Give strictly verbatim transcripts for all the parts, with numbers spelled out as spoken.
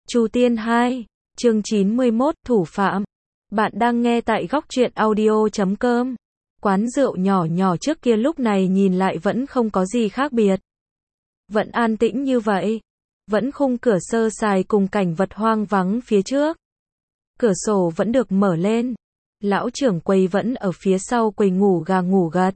Chu Tiên hai, chương chín mươi mốt, Thủ phạm. Bạn đang nghe tại góc truyện audio chấm com. Quán rượu nhỏ nhỏ trước kia lúc này nhìn lại vẫn không có gì khác biệt. Vẫn an tĩnh như vậy. Vẫn khung cửa sơ sài cùng cảnh vật hoang vắng phía trước. Cửa sổ vẫn được mở lên. Lão trưởng quầy vẫn ở phía sau quầy ngủ gà ngủ gật.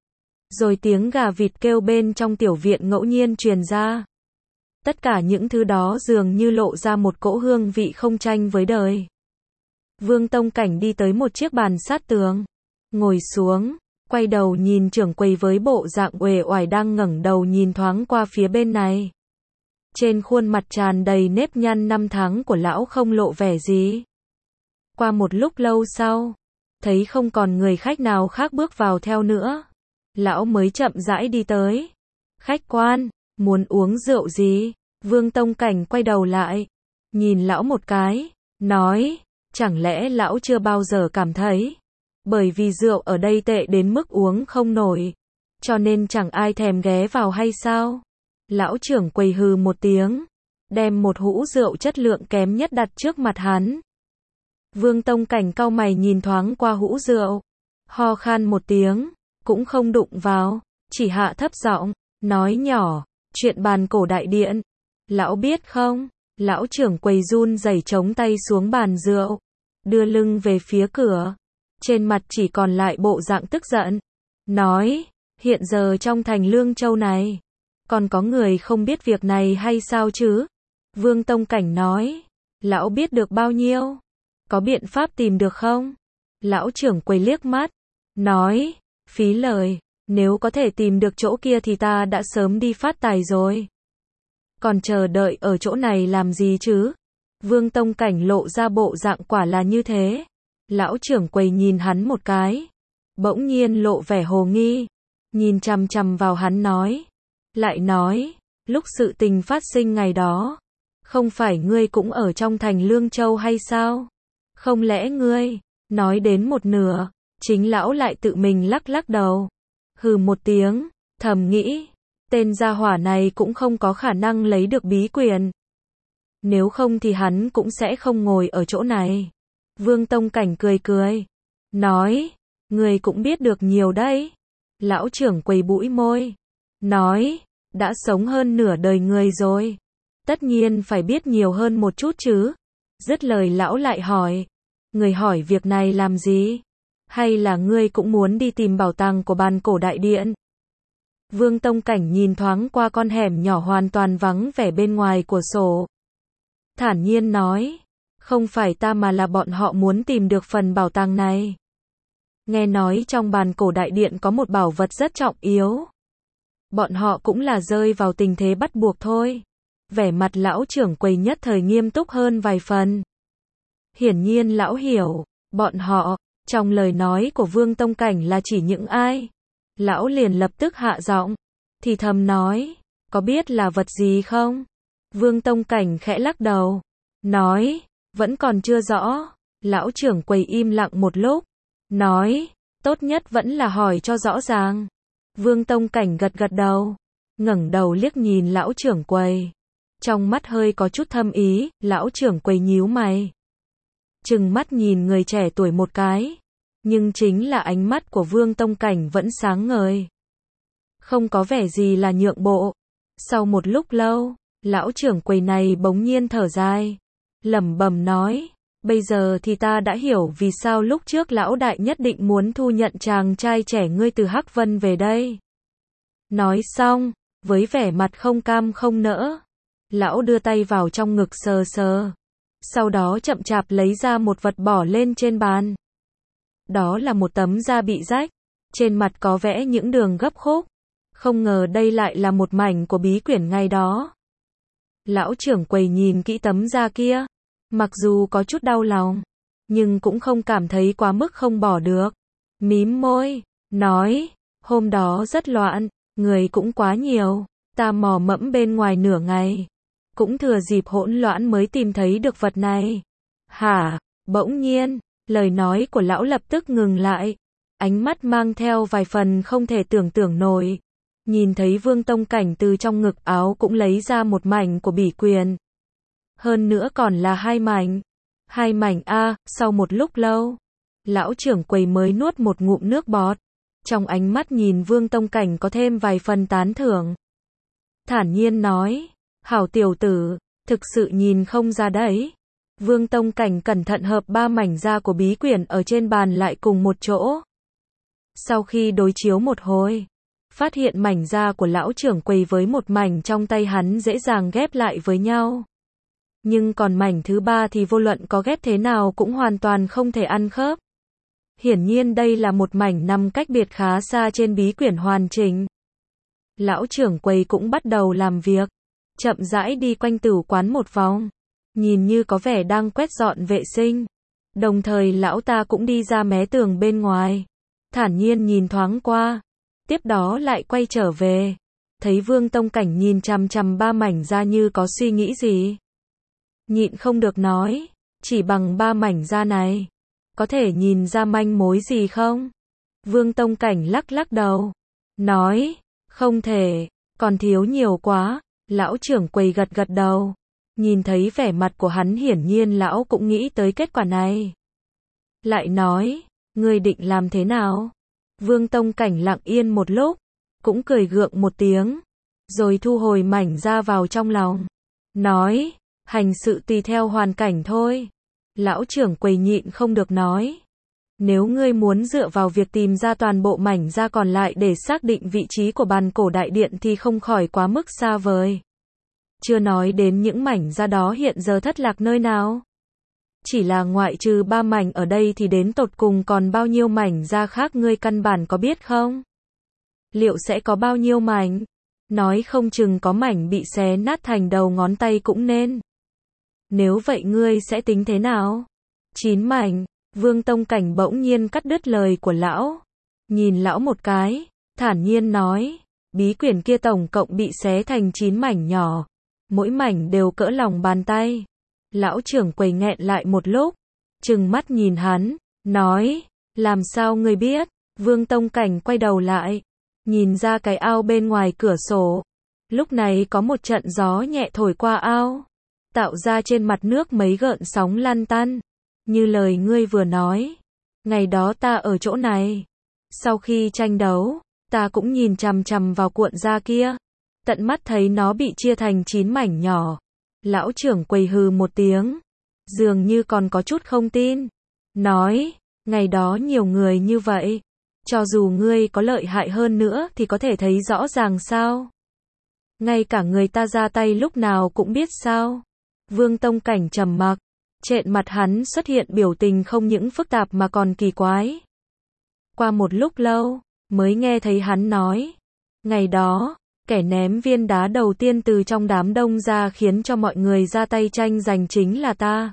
Rồi tiếng gà vịt kêu bên trong tiểu viện ngẫu nhiên truyền ra. Tất cả những thứ đó dường như lộ ra một cỗ hương vị không tranh với đời. Vương Tông Cảnh đi tới một chiếc bàn sát tường, ngồi xuống, quay đầu nhìn trưởng quầy với bộ dạng uể oải đang ngẩng đầu nhìn thoáng qua phía bên này. Trên khuôn mặt tràn đầy nếp nhăn năm tháng của lão không lộ vẻ gì. Qua một lúc lâu sau, thấy không còn người khách nào khác bước vào theo nữa, lão mới chậm rãi đi tới. Khách quan, muốn uống rượu gì? Vương Tông Cảnh quay đầu lại, nhìn lão một cái, nói, chẳng lẽ lão chưa bao giờ cảm thấy, bởi vì rượu ở đây tệ đến mức uống không nổi, cho nên chẳng ai thèm ghé vào hay sao? Lão trưởng quầy hừ một tiếng, đem một hũ rượu chất lượng kém nhất đặt trước mặt hắn. Vương Tông Cảnh cau mày nhìn thoáng qua hũ rượu, ho khan một tiếng, cũng không đụng vào, chỉ hạ thấp giọng, nói nhỏ, chuyện bàn cổ đại điện. Lão biết không? Lão trưởng quầy run rẩy chống tay xuống bàn rượu, đưa lưng về phía cửa, trên mặt chỉ còn lại bộ dạng tức giận, nói, hiện giờ trong thành Lương Châu này, còn có người không biết việc này hay sao chứ? Vương Tông Cảnh nói, lão biết được bao nhiêu? Có biện pháp tìm được không? Lão trưởng quầy liếc mắt, nói, phí lời, nếu có thể tìm được chỗ kia thì ta đã sớm đi phát tài rồi. Còn chờ đợi ở chỗ này làm gì chứ? Vương Tông Cảnh lộ ra bộ dạng quả là như thế. Lão trưởng quầy nhìn hắn một cái, bỗng nhiên lộ vẻ hồ nghi, nhìn chằm chằm vào hắn nói, lại nói, lúc sự tình phát sinh ngày đó, không phải ngươi cũng ở trong thành Lương Châu hay sao? Không lẽ ngươi, nói đến một nửa, chính lão lại tự mình lắc lắc đầu, hừ một tiếng, thầm nghĩ, tên gia hỏa này cũng không có khả năng lấy được bí quyền. Nếu không thì hắn cũng sẽ không ngồi ở chỗ này. Vương Tông Cảnh cười cười, nói, người cũng biết được nhiều đấy. Lão trưởng quầy bũi môi, nói, đã sống hơn nửa đời người rồi, tất nhiên phải biết nhiều hơn một chút chứ. Dứt lời lão lại hỏi, người hỏi việc này làm gì? Hay là ngươi cũng muốn đi tìm bảo tàng của bàn cổ đại điện? Vương Tông Cảnh nhìn thoáng qua con hẻm nhỏ hoàn toàn vắng vẻ bên ngoài của sổ, thản nhiên nói, không phải ta mà là bọn họ muốn tìm được phần bảo tàng này. Nghe nói trong bàn cổ đại điện có một bảo vật rất trọng yếu. Bọn họ cũng là rơi vào tình thế bắt buộc thôi. Vẻ mặt lão trưởng quầy nhất thời nghiêm túc hơn vài phần. Hiển nhiên lão hiểu, bọn họ, trong lời nói của Vương Tông Cảnh là chỉ những ai. Lão liền lập tức hạ giọng, thì thầm nói, có biết là vật gì không? Vương Tông Cảnh khẽ lắc đầu, nói, vẫn còn chưa rõ. Lão trưởng quầy im lặng một lúc, nói, tốt nhất vẫn là hỏi cho rõ ràng. Vương Tông Cảnh gật gật đầu, ngẩng đầu liếc nhìn lão trưởng quầy, trong mắt hơi có chút thâm ý. Lão trưởng quầy nhíu mày, trừng mắt nhìn người trẻ tuổi một cái, nhưng chính là ánh mắt của Vương Tông Cảnh vẫn sáng ngời, không có vẻ gì là nhượng bộ. Sau một lúc lâu, lão trưởng quầy này bỗng nhiên thở dài, lẩm bẩm nói, bây giờ thì ta đã hiểu vì sao lúc trước lão đại nhất định muốn thu nhận chàng trai trẻ ngươi từ Hắc Vân về đây. Nói xong, với vẻ mặt không cam không nỡ, lão đưa tay vào trong ngực sờ sờ, sau đó chậm chạp lấy ra một vật bỏ lên trên bàn. Đó là một tấm da bị rách, trên mặt có vẽ những đường gấp khúc. Không ngờ đây lại là một mảnh của bí quyển ngày đó. Lão trưởng quầy nhìn kỹ tấm da kia, mặc dù có chút đau lòng, nhưng cũng không cảm thấy quá mức không bỏ được. Mím môi, nói, hôm đó rất loạn, người cũng quá nhiều, ta mò mẫm bên ngoài nửa ngày, cũng thừa dịp hỗn loạn mới tìm thấy được vật này. Hả? Bỗng nhiên, lời nói của lão lập tức ngừng lại, ánh mắt mang theo vài phần không thể tưởng tượng nổi. Nhìn thấy Vương Tông Cảnh từ trong ngực áo cũng lấy ra một mảnh của bỉ quyền. Hơn nữa còn là hai mảnh. Hai mảnh a, sau một lúc lâu, lão trưởng quầy mới nuốt một ngụm nước bọt. Trong ánh mắt nhìn Vương Tông Cảnh có thêm vài phần tán thưởng. Thản nhiên nói, hảo tiểu tử, thực sự nhìn không ra đấy. Vương Tông Cảnh cẩn thận hợp ba mảnh da của bí quyển ở trên bàn lại cùng một chỗ. Sau khi đối chiếu một hồi, phát hiện mảnh da của lão trưởng quầy với một mảnh trong tay hắn dễ dàng ghép lại với nhau. Nhưng còn mảnh thứ ba thì vô luận có ghép thế nào cũng hoàn toàn không thể ăn khớp. Hiển nhiên đây là một mảnh nằm cách biệt khá xa trên bí quyển hoàn chỉnh. Lão trưởng quầy cũng bắt đầu làm việc, chậm rãi đi quanh tửu quán một vòng, nhìn như có vẻ đang quét dọn vệ sinh. Đồng thời lão ta cũng đi ra mé tường bên ngoài, thản nhiên nhìn thoáng qua, tiếp đó lại quay trở về. Thấy Vương Tông Cảnh nhìn chằm chằm ba mảnh da như có suy nghĩ gì. Nhịn không được nói, chỉ bằng ba mảnh da này, có thể nhìn ra manh mối gì không? Vương Tông Cảnh lắc lắc đầu, nói, không thể, còn thiếu nhiều quá. Lão trưởng quầy gật gật đầu, nhìn thấy vẻ mặt của hắn hiển nhiên lão cũng nghĩ tới kết quả này. Lại nói, ngươi định làm thế nào? Vương Tông Cảnh lặng yên một lúc, cũng cười gượng một tiếng, rồi thu hồi mảnh da vào trong lòng, nói, hành sự tùy theo hoàn cảnh thôi. Lão trưởng quầy nhịn không được nói, nếu ngươi muốn dựa vào việc tìm ra toàn bộ mảnh da còn lại để xác định vị trí của bàn cổ đại điện thì không khỏi quá mức xa vời. Chưa nói đến những mảnh da đó hiện giờ thất lạc nơi nào. Chỉ là ngoại trừ ba mảnh ở đây thì đến tột cùng còn bao nhiêu mảnh da khác ngươi căn bản có biết không? Liệu sẽ có bao nhiêu mảnh? Nói không chừng có mảnh bị xé nát thành đầu ngón tay cũng nên. Nếu vậy ngươi sẽ tính thế nào? Chín mảnh. Vương Tông Cảnh bỗng nhiên cắt đứt lời của lão. Nhìn lão một cái, thản nhiên nói, bí quyển kia tổng cộng bị xé thành chín mảnh nhỏ. Mỗi mảnh đều cỡ lòng bàn tay. Lão trưởng quầy nghẹn lại một lúc, trừng mắt nhìn hắn, nói, làm sao ngươi biết? Vương Tông Cảnh quay đầu lại, nhìn ra cái ao bên ngoài cửa sổ. Lúc này có một trận gió nhẹ thổi qua ao, tạo ra trên mặt nước mấy gợn sóng lăn tăn. Như lời ngươi vừa nói, ngày đó ta ở chỗ này. Sau khi tranh đấu, ta cũng nhìn chằm chằm vào cuộn da kia, tận mắt thấy nó bị chia thành chín mảnh nhỏ. Lão trưởng quầy hừ một tiếng, dường như còn có chút không tin, nói, ngày đó nhiều người như vậy, cho dù ngươi có lợi hại hơn nữa thì có thể thấy rõ ràng sao? Ngay cả người ta ra tay lúc nào cũng biết sao? Vương Tông Cảnh trầm mặc, trên mặt hắn xuất hiện biểu tình không những phức tạp mà còn kỳ quái. Qua một lúc lâu, mới nghe thấy hắn nói, ngày đó, kẻ ném viên đá đầu tiên từ trong đám đông ra khiến cho mọi người ra tay tranh giành chính là ta.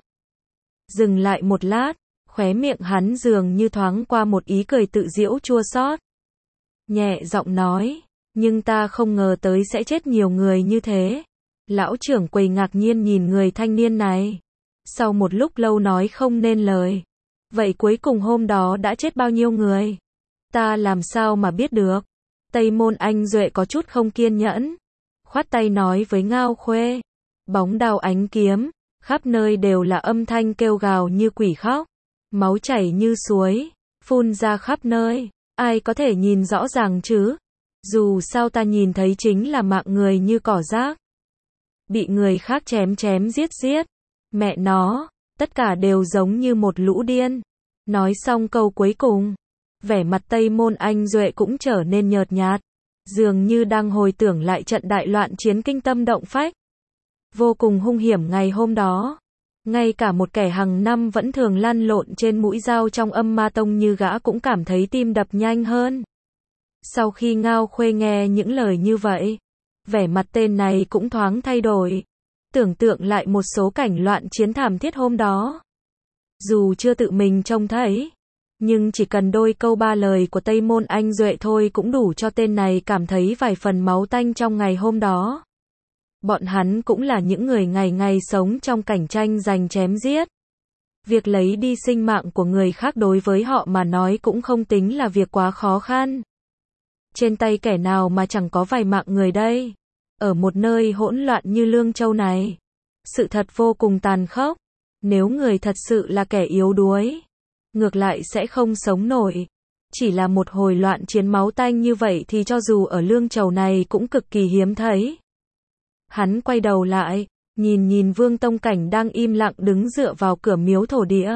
Dừng lại một lát, khóe miệng hắn dường như thoáng qua một ý cười tự giễu chua xót. Nhẹ giọng nói, nhưng ta không ngờ tới sẽ chết nhiều người như thế. Lão trưởng quầy ngạc nhiên nhìn người thanh niên này. Sau một lúc lâu nói không nên lời. Vậy cuối cùng hôm đó đã chết bao nhiêu người? Ta làm sao mà biết được? Tây Môn Anh Duệ có chút không kiên nhẫn, khoát tay nói với Ngao Khuê, bóng đao ánh kiếm, khắp nơi đều là âm thanh kêu gào như quỷ khóc, máu chảy như suối, phun ra khắp nơi, ai có thể nhìn rõ ràng chứ? Dù sao ta nhìn thấy chính là mạng người như cỏ rác, bị người khác chém chém giết giết, mẹ nó, tất cả đều giống như một lũ điên. Nói xong câu cuối cùng, vẻ mặt Tây Môn Anh Duệ cũng trở nên nhợt nhạt, dường như đang hồi tưởng lại trận đại loạn chiến kinh tâm động phách. Vô cùng hung hiểm ngày hôm đó. Ngay cả một kẻ hàng năm vẫn thường lăn lộn trên mũi dao trong âm ma tông như gã cũng cảm thấy tim đập nhanh hơn. Sau khi Ngao Khuê nghe những lời như vậy, vẻ mặt tên này cũng thoáng thay đổi. Tưởng tượng lại một số cảnh loạn chiến thảm thiết hôm đó. Dù chưa tự mình trông thấy, nhưng chỉ cần đôi câu ba lời của Tây Môn Anh Duệ thôi cũng đủ cho tên này cảm thấy vài phần máu tanh trong ngày hôm đó. Bọn hắn cũng là những người ngày ngày sống trong cảnh tranh giành chém giết. Việc lấy đi sinh mạng của người khác đối với họ mà nói cũng không tính là việc quá khó khăn. Trên tay kẻ nào mà chẳng có vài mạng người đây. Ở một nơi hỗn loạn như Lương Châu này, Sự thật vô cùng tàn khốc. Nếu người thật sự là kẻ yếu đuối, ngược lại sẽ không sống nổi. Chỉ là một hồi loạn chiến máu tanh như vậy thì cho dù ở Lương Chầu này cũng cực kỳ hiếm thấy. Hắn quay đầu lại, nhìn nhìn Vương Tông Cảnh đang im lặng đứng dựa vào cửa miếu thổ địa.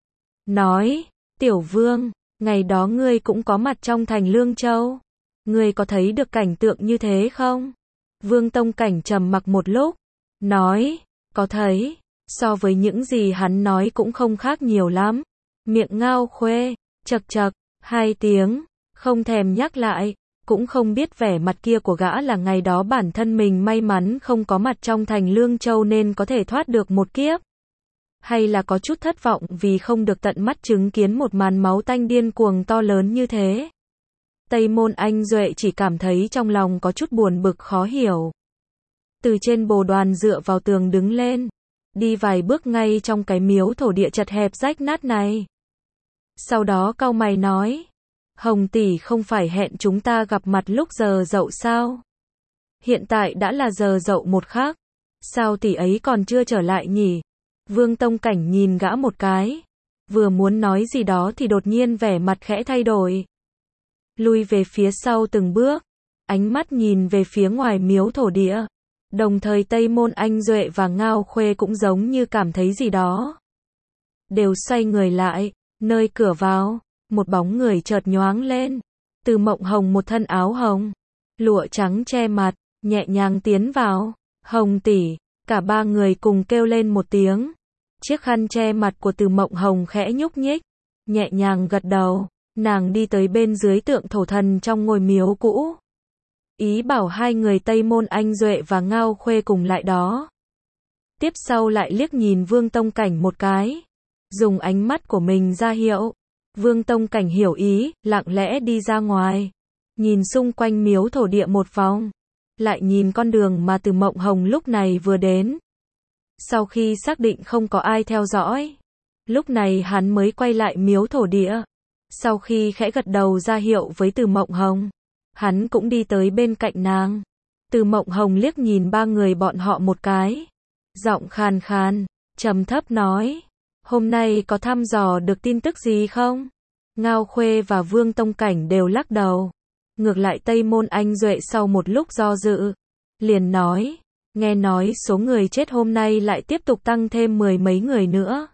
Nói, Tiểu Vương, ngày đó ngươi cũng có mặt trong thành Lương Châu. Ngươi có thấy được cảnh tượng như thế không? Vương Tông Cảnh trầm mặc một lúc, nói, có thấy. So với những gì hắn nói cũng không khác nhiều lắm. Miệng Ngao Khuê, chật chật, hai tiếng, không thèm nhắc lại, cũng không biết vẻ mặt kia của gã là ngày đó bản thân mình may mắn không có mặt trong thành Lương Châu nên có thể thoát được một kiếp. Hay là có chút thất vọng vì không được tận mắt chứng kiến một màn máu tanh điên cuồng to lớn như thế. Tây Môn Anh Duệ chỉ cảm thấy trong lòng có chút buồn bực khó hiểu. Từ trên bồ đoàn dựa vào tường đứng lên, đi vài bước ngay trong cái miếu thổ địa chật hẹp rách nát này. Sau đó cau mày nói, Hồng tỷ không phải hẹn chúng ta gặp mặt lúc giờ dậu sao? Hiện tại đã là giờ dậu một khác, sao tỷ ấy còn chưa trở lại nhỉ? Vương Tông Cảnh nhìn gã một cái, vừa muốn nói gì đó thì đột nhiên vẻ mặt khẽ thay đổi. Lui về phía sau từng bước, ánh mắt nhìn về phía ngoài miếu thổ địa. Đồng thời Tây Môn Anh Duệ và Ngao Khuê cũng giống như cảm thấy gì đó. Đều xoay người lại, nơi cửa vào, một bóng người chợt nhoáng lên. Từ Mộng Hồng một thân áo hồng, lụa trắng che mặt, nhẹ nhàng tiến vào. Hồng tỷ, cả ba người cùng kêu lên một tiếng. Chiếc khăn che mặt của Từ Mộng Hồng khẽ nhúc nhích, nhẹ nhàng gật đầu, nàng đi tới bên dưới tượng thổ thần trong ngôi miếu cũ. Ý bảo hai người Tây Môn Anh Duệ và Ngao Khuê cùng lại đó. Tiếp sau lại liếc nhìn Vương Tông Cảnh một cái, dùng ánh mắt của mình ra hiệu. Vương Tông Cảnh hiểu ý, lặng lẽ đi ra ngoài, nhìn xung quanh miếu thổ địa một vòng, lại nhìn con đường mà Từ Mộng Hồng lúc này vừa đến. Sau khi xác định không có ai theo dõi, lúc này hắn mới quay lại miếu thổ địa. Sau khi khẽ gật đầu ra hiệu với Từ Mộng Hồng, hắn cũng đi tới bên cạnh nàng. Từ Mộng Hồng liếc nhìn ba người bọn họ một cái, giọng khàn khàn, trầm thấp nói, hôm nay có thăm dò được tin tức gì không? Ngao Khuê và Vương Tông Cảnh đều lắc đầu. Ngược lại Tây Môn Anh Duệ sau một lúc do dự, liền nói, nghe nói số người chết hôm nay lại tiếp tục tăng thêm mười mấy người nữa.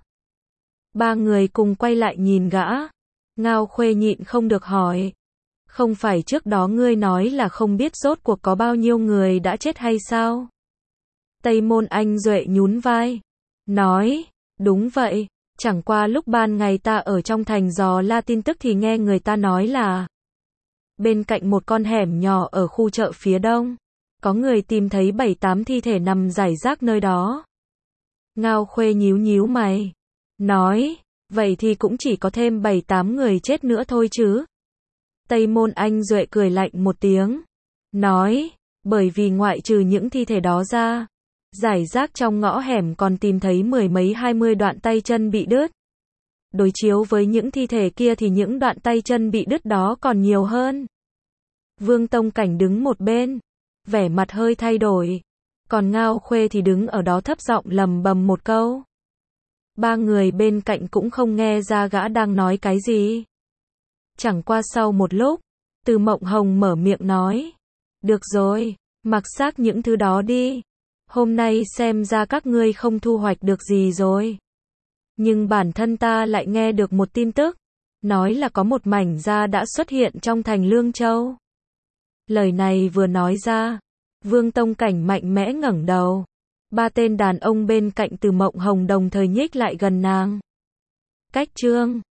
Ba người cùng quay lại nhìn gã. Ngao Khuê nhịn không được hỏi, không phải trước đó ngươi nói là không biết rốt cuộc có bao nhiêu người đã chết hay sao? Tây Môn Anh Duệ nhún vai, nói, đúng vậy, chẳng qua lúc ban ngày ta ở trong thành dò la tin tức thì nghe người ta nói là bên cạnh một con hẻm nhỏ ở khu chợ phía đông, có người tìm thấy bảy tám thi thể nằm rải rác nơi đó. Ngao Khuê nhíu nhíu mày, nói, vậy thì cũng chỉ có thêm bảy tám người chết nữa thôi chứ. Tây Môn Anh Duệ cười lạnh một tiếng, nói, bởi vì ngoại trừ những thi thể đó ra, rải rác trong ngõ hẻm còn tìm thấy mười mấy hai mươi đoạn tay chân bị đứt. Đối chiếu với những thi thể kia thì những đoạn tay chân bị đứt đó còn nhiều hơn. Vương Tông Cảnh đứng một bên, vẻ mặt hơi thay đổi, còn Ngao Khuê thì đứng ở đó thấp giọng lầm bầm một câu. Ba người bên cạnh cũng không nghe ra gã đang nói cái gì. Chẳng qua sau một lúc, Từ Mộng Hồng mở miệng nói, được rồi, mặc xác những thứ đó đi. Hôm nay xem ra các ngươi không thu hoạch được gì rồi. Nhưng bản thân ta lại nghe được một tin tức, nói là có một mảnh da đã xuất hiện trong thành Lương Châu. Lời này vừa nói ra, Vương Tông Cảnh mạnh mẽ ngẩng đầu. Ba tên đàn ông bên cạnh Từ Mộng Hồng đồng thời nhích lại gần nàng. Cách chương